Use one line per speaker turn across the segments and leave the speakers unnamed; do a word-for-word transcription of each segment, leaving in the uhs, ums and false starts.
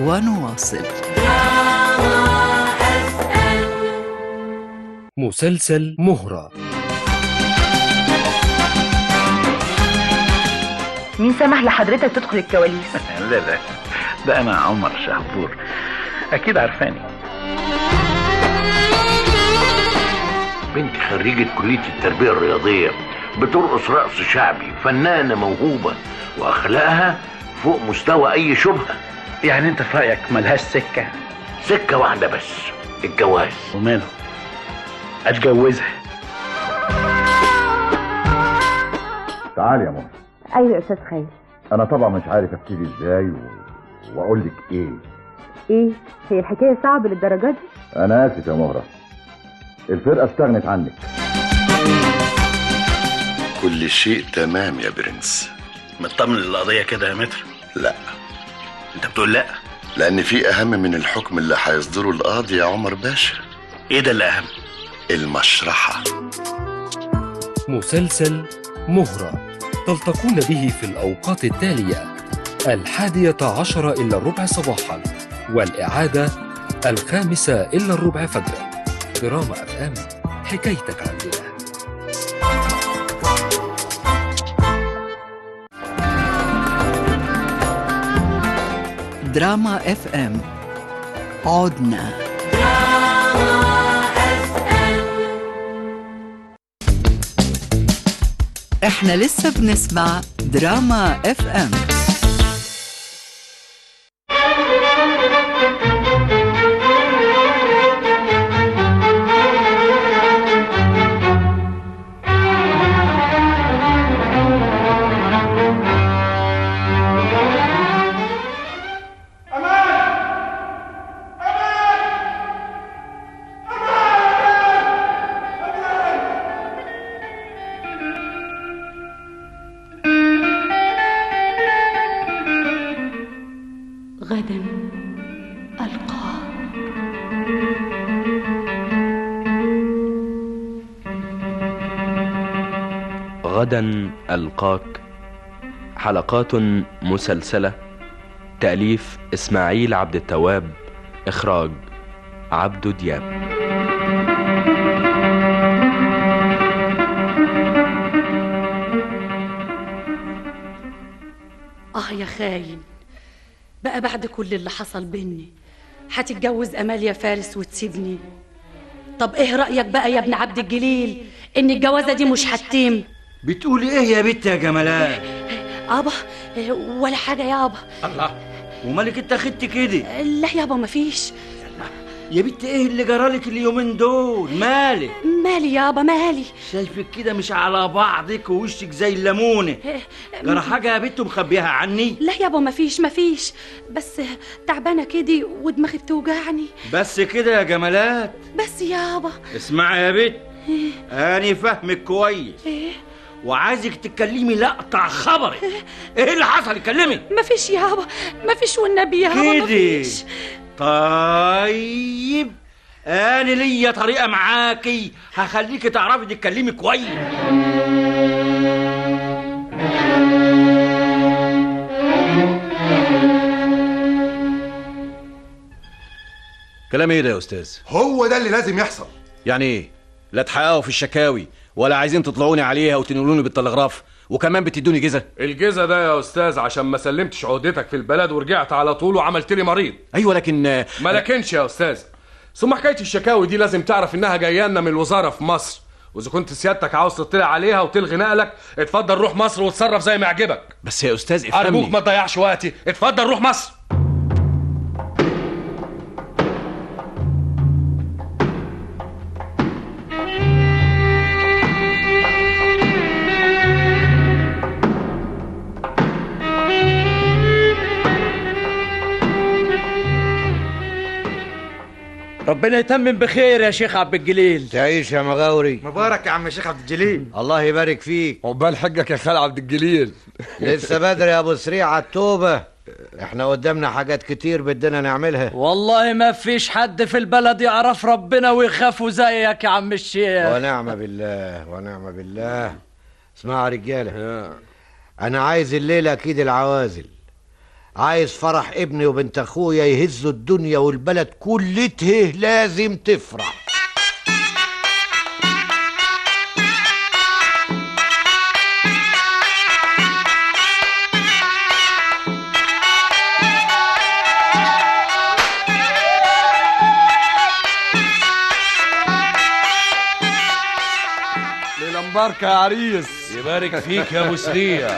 ونواصل.
مسلسل مهرة.
مين سمح لحضرتك تدخل الكواليس؟
لا لا، ده أنا عمر شهبور، أكيد عارفاني. بنت خريجة كلية التربية الرياضية، بترقص رقص شعبي، فنانة موهوبة، وأخلاقها فوق مستوى أي شبهة.
يعني أنت في رأيك ملهاش سكة؟
سكة واحدة بس، الجواز.
وماله؟ أتجوزها.
تعالي يا مهر.
ايوه يا استاذ خير.
انا طبعا مش عارف ابتدي ازاي و... واقول لك ايه.
ايه هي الحكايه صعبه للدرجه دي؟
انا اسف يا مهره، الفرقه استغنت عنك.
كل شيء تمام يا برنس.
مطمن للقضيه كده يا متر؟
لا.
انت بتقول لا؟
لان في اهم من الحكم اللي هيصدره القاضي يا عمر باشا.
ايه ده اللي اهم؟
المشرحه.
مسلسل مهرة تلتقون به في الأوقات التالية: الحادية عشر إلا الربع صباحا، والإعادة الخامسة إلا الربع فجرا. دراما أف أم، حكايتك عندنا.
دراما اف ام، عدنا. احنا لسه بنسمع دراما اف ام.
غدا ألقاه.
غدا ألقاك، حلقات مسلسلة، تأليف إسماعيل عبد التواب، إخراج عبدو دياب.
آه يا خاين، بقى بعد كل اللي حصل بيني هتتجوز أمال يا فارس وتسيبني؟ طب ايه رأيك بقى يا ابن عبد الجليل ان الجوازة دي مش هتتم؟
بتقولي ايه يا بنت يا جمالات؟
ابا ولا حاجة يابا.
الله، ومالك انت خدت كده؟
لا يابا مفيش.
يا بنت ايه اللي جرالك اليومين دول؟ مالك؟
مالي يابا مالي؟
شايفك كده مش على بعضك ووشك زي الليمونه. جرى حاجه يا بنت ومخبيها عني؟
لا يابا مفيش مفيش، بس تعبانه كده ودماغي بتوجعني.
بس كده يا جمالات؟
بس يابا
اسمعي يا بنت، انا فاهمك كويس
ايه
وعايزك تتكلمي لا اقطع خبرك. ايه اللي حصل؟ اتكلمي.
مفيش يابا مفيش والنبي يابا مفيش.
طيب انا ليا طريقه معاكي هخليكي تعرفي تتكلمي كويس.
كلام ايه ده يا استاذ؟
هو ده اللي لازم يحصل.
يعني ايه؟ لا تحققوا في الشكاوي ولا عايزين تطلعوني عليها وتنقلوني بالتلغراف وكمان بتدوني جزء؟
الجزء ده يا استاذ عشان ما سلمتش عقدتك في البلد ورجعت على طول وعملت لي مريض.
ايوه لكن
ما لكنش يا استاذ. ثم حكايه الشكاوي دي لازم تعرف انها جايه لنا من الوزاره في مصر، واذا كنت سيادتك عاوز تطلع عليها وتلغي نقلك اتفضل روح مصر وتصرف زي ما يعجبك.
بس يا استاذ افهمني،
ارجوك ما تضيعش وقتي، اتفضل روح مصر.
ربنا يتمم بخير يا شيخ عبد الجليل.
تعيش يا مغاوري.
مبارك يا عم الشيخ عبد الجليل.
الله يبارك فيك.
عقبال حجك يا خال عبد الجليل.
لسه بدري يا ابو سريع على التوبه، احنا قدامنا حاجات كتير بدنا نعملها.
والله ما فيش حد في البلد يعرف ربنا ويخافوا زيك يا عم الشيخ.
ونعم بالله ونعم بالله. اسمعوا يا رجاله، انا عايز الليله اكيد العوازل. عايز فرح ابني وبنت اخويا يهزوا الدنيا والبلد كلته لازم تفرح.
ليلة مباركة يا عريس.
يبارك فيك يا ابو سريع.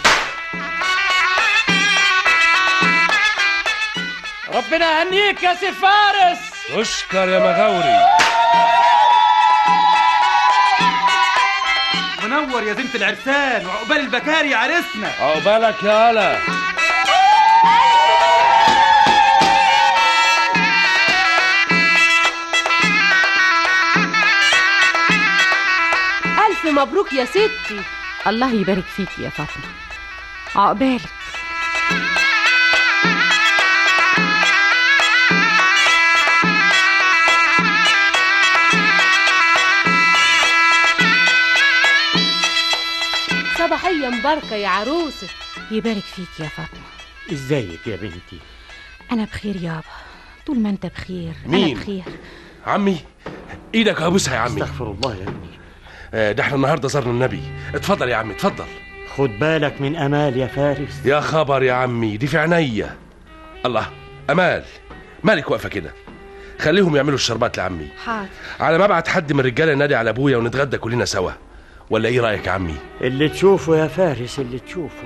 ربنا يهنيك يا سي فارس.
اشكر يا مغاوري.
منور يا زينة العرسان وعقبال البكاري يا عريسنا.
عقبالك يا هلا.
ألف مبروك يا ستي.
الله يبارك فيك يا فاطمة. عقبالك.
صباحية مباركة يا عروسة.
يبارك فيك يا فاطمة.
ازيك يا بنتي؟
أنا بخير يابا، طول ما أنت بخير.
مين؟
أنا بخير.
عمي ايدك ابوسها يا عمي.
استغفر الله يا ابني.
آه ده احنا النهارده زرنا النبي. اتفضل يا عمي اتفضل.
خد بالك من امال يا فارس.
يا خبر يا عمي دي في عينيا. الله امال مالك واقفه كده؟ خليهم يعملوا الشربات لعمي.
حاضر.
على ما ابعت حد من الرجاله ينادي على ابويا ونتغدى كلنا سوا، ولا ايه رايك يا عمي؟
اللي تشوفه يا فارس اللي تشوفه.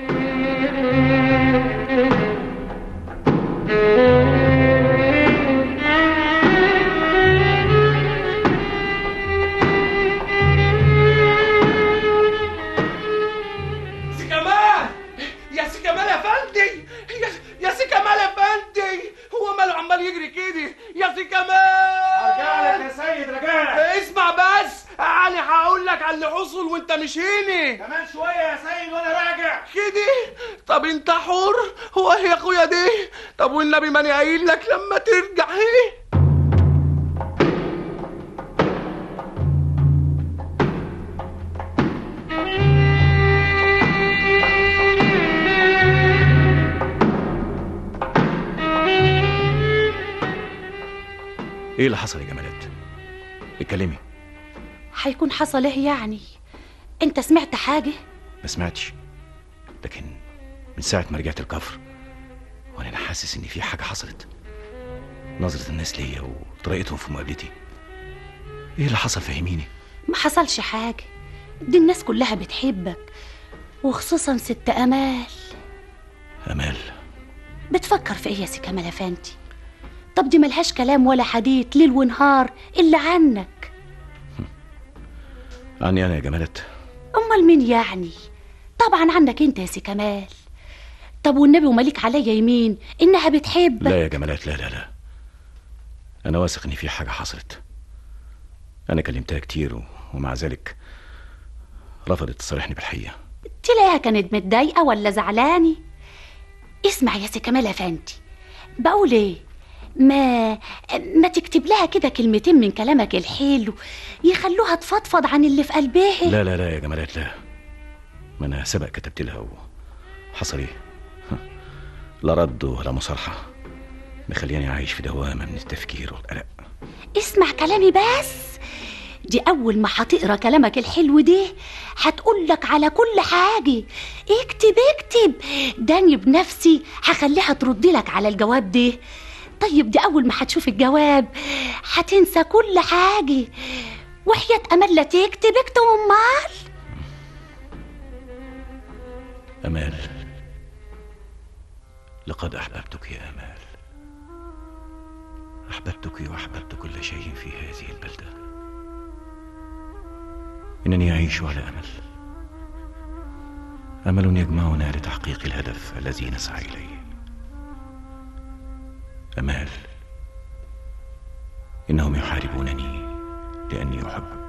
سي كمال يا سي كمال يا فندي، يا سي كمال يا فندي، هو ماله عمال يجري كده يا سي كمال؟
ارجع لك يا سيد رجاء.
اسمع بس انا هقول لك على اللي حصل وانت مش هنا.
كمان شويه يا سيد وانا راجع
كده. طب انت حر. هو ايه يا اخويا دي؟ طب والنبي ماني قايل لك لما ترجع هنا.
ايه اللي حصل يا جمالات؟ اتكلمي.
هيكون حصل ايه يعني؟ انت سمعت حاجة؟
ما سمعتش، لكن من ساعة ما رجعت الكفر وانا انا حاسس ان في حاجة حصلت. نظرة الناس ليا وطريقتهم في مقابلتي. ايه اللي حصل فهميني.
ما حصلش حاجة، دي الناس كلها بتحبك وخصوصا ست امال.
امال
بتفكر في ايه يا سي كمال افندي؟ طب دي ملهاش كلام ولا حديث ليل ونهار الا عنك.
عني انا يا جمالات؟
امال مين يعني؟ طبعا عنك انت يا سي كمال. طب والنبي ومليك عليا يمين انها بتحبك.
لا يا جمالات، لا لا لا، انا واثق ان في حاجة حصلت. انا كلمتها كتير ومع ذلك رفضت تصارحني بالحقيقة.
تلاقيها كانت متضايقة ولا زعلاني؟ اسمع يا سي كمال افندي، بقول ايه، ما ما تكتب لها كده كلمتين من كلامك الحلو يخلوها تفضفض عن اللي في قلبها.
لا لا لا يا جمالات لا، ما انا سبق كتبت لها وحصل ايه؟ لا رد ولا مصارحة، مخلياني عايش في دوامة من التفكير والقلق.
اسمع كلامي بس، دي اول ما هتقرا كلامك الحلو ده هتقول لك على كل حاجه. اكتب اكتب، داني بنفسي هخليها ترد لك على الجواب ده. طيب دي اول ما هتشوف الجواب هتنسى كل حاجه. وحياة امال لا تكتب اكتب. امال
امال، لقد احببتك يا امال، احببتك واحببت كل شيء في هذه البلده. إنني أعيش على أمل، أمل يجمعنا لتحقيق الهدف الذي نسعى إليه. أمال، إنهم يحاربونني لأني أحبك،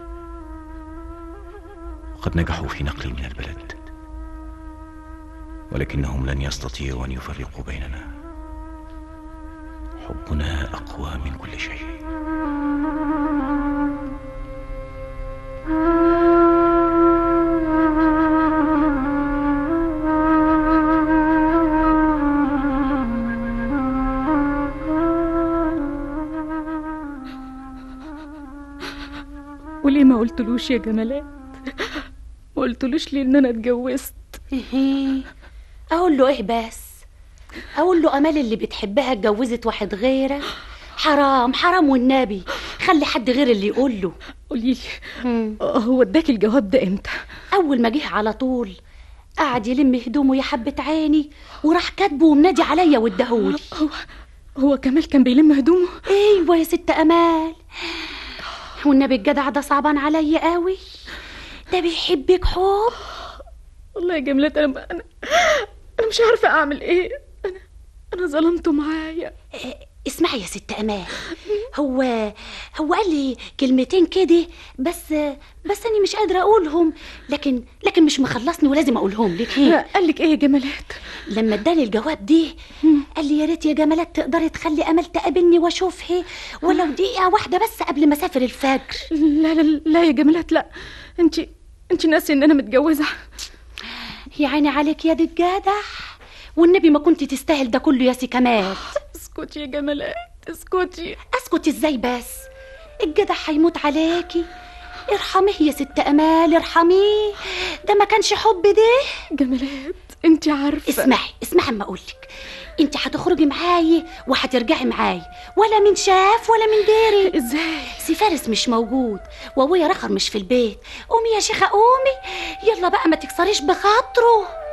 وقد نجحوا في نقلي من البلد، ولكنهم لن يستطيعوا أن يفرقوا بيننا. حبنا أقوى من كل شيء.
وليه ما قلتلوش يا جمالات؟ ما قلتلوش ليه ان انا اتجوزت؟
اقول له ايه بس؟ اقول له امال اللي بتحبها اتجوزت واحد غيرك؟ حرام حرام والنبي، خلي حد غير اللي يقول له.
قوليلي هو اداك الجواب ده امتى؟
اول ما جه على طول قعد يلم هدومه يا حبة عيني وراح كاتبه ومنادي عليا واداهولي.
هو هو كمال كان بيلم هدومه؟
ايوه يا ست امال. والنبي الجدع ده صعبان عليا قوي، ده بيحبك حب.
والله يا جملات انا انا انا مش عارفه اعمل ايه. انا انا ظلمته معايا.
اسمعي يا ست امال، هو هو قال لي كلمتين كده بس بس انا مش قادره اقولهم، لكن لكن مش مخلصني ولازم اقولهم لك.
ايه قال لك ايه يا جمالات؟
لما اداني الجواب دي قال لي يا ريت يا جمالات تقدري تخلي امل تقابلني واشوفها ولو دقيقه واحده بس قبل ما اسافر الفجر.
لا لا لا يا جمالات، لا، انت انت ناسي ان انا متجوزه.
يا عيني عليك يا دي الجدع، والنبي ما كنت تستاهل ده كله يا سي كمال.
اسكتي يا جمالات اسكتي.
اسكتي ازاي بس؟ الجدع هيموت عليكي. ارحميه يا ست امال ارحميه، ده ما كانش حب ده.
جمالات انت عارفه.
اسمعي اسمعي اما اقولك، انت هتخرجي معايا وهترجعي معايا، ولا من شاف ولا من داري.
ازاي؟
سي فارس مش موجود وابويا رخر مش في البيت. قومي يا شيخه قومي، يلا بقى ما تكسريش بخاطره.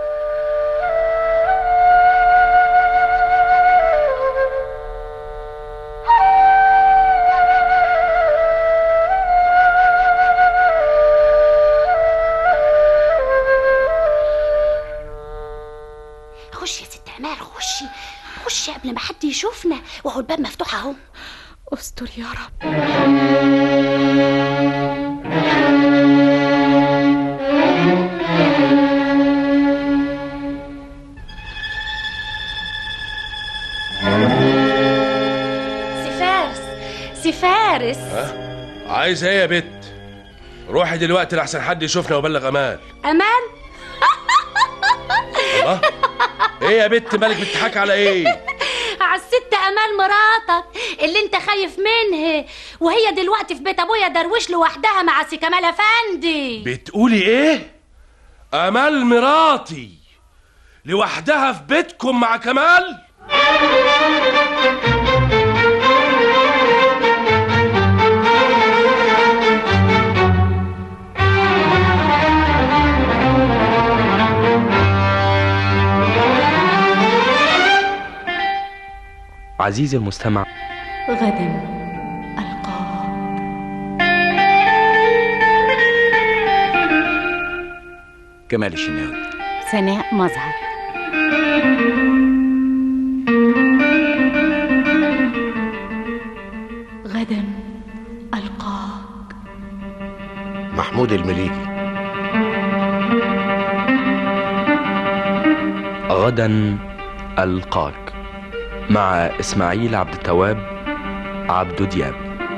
خشي يا ست امال خشي خشي قبل ما حد يشوفنا، وهو الباب مفتوح اهو.
استر يا رب.
سي فارس سي فارس.
ها؟ عايز ايه يا بت؟ روحي دلوقتي لحسن حد يشوفنا وبلغ امال.
امال؟
الله، ايه يا بت مالك بتضحك على ايه؟
على الست امال مراتك اللي انت خايف منها، وهي دلوقتي في بيت ابويا درويش لوحدها مع سي كمال افندي.
بتقولي ايه؟ امال مراتي لوحدها في بيتكم مع كمال؟
عزيزي المستمع،
غدا ألقاك.
كمال الشناوي.
سناء مظهر. غدا ألقاك.
محمود المليجي.
غدا ألقاك مع إسماعيل عبد التواب عبدو دياب.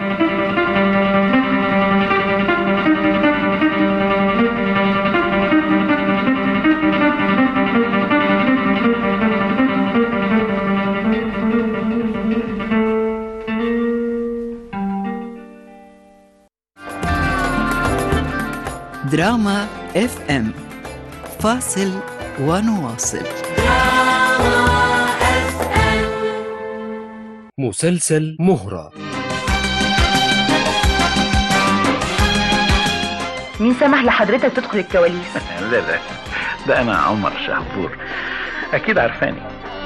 دراما اف ام، فاصل ونواصل.
مسلسل مهرة.
مين سمح لحضرتك تدخل الكواليس؟
لا لا، ده انا عمر شهبور، اكيد عارفاني.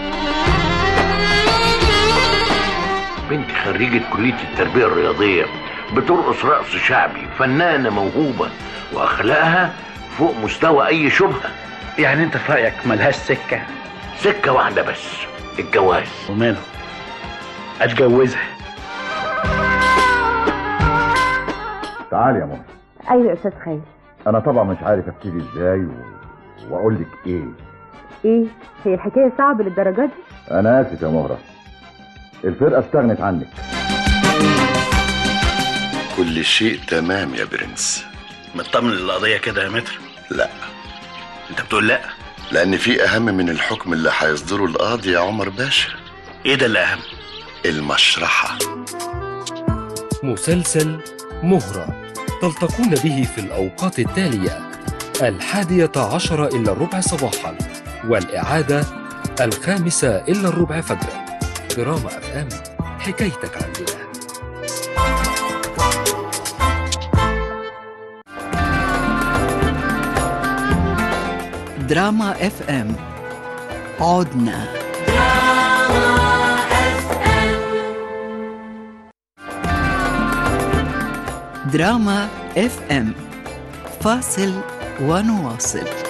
بنت خريجة كلية التربية الرياضية، بترقص رقص شعبي، فنانة موهوبة واخلاقها فوق مستوى اي شبهة.
يعني انت في رأيك ملهاش سكة؟
سكة واحدة بس، الجواز.
وماله؟ اتجوزها.
تعالي يا ماما.
ايوه يا استاذ خالد.
انا طبعا مش عارف ابتدي ازاي و... واقول لك ايه.
ايه هي الحكايه صعبه للدرجه دي؟
انا اسف يا مهرة، الفرقة استغنت عنك.
كل شيء تمام يا برنس.
مطمن للقضية كده يا متر؟
لا.
انت بتقول لا؟
لان في اهم من الحكم اللي هيصدره القاضي يا عمر باشا.
ايه ده اللي اهم؟
المشرحة.
مسلسل مهرة تلتقون به في الأوقات التالية: الحادية عشر إلا الربع صباحا، والإعادة الخامسة إلا الربع فجرا. دراما أف أم، حكايتك عندنا.
دراما اف ام، عدنا. دراما اف ام، فاصل ونواصل.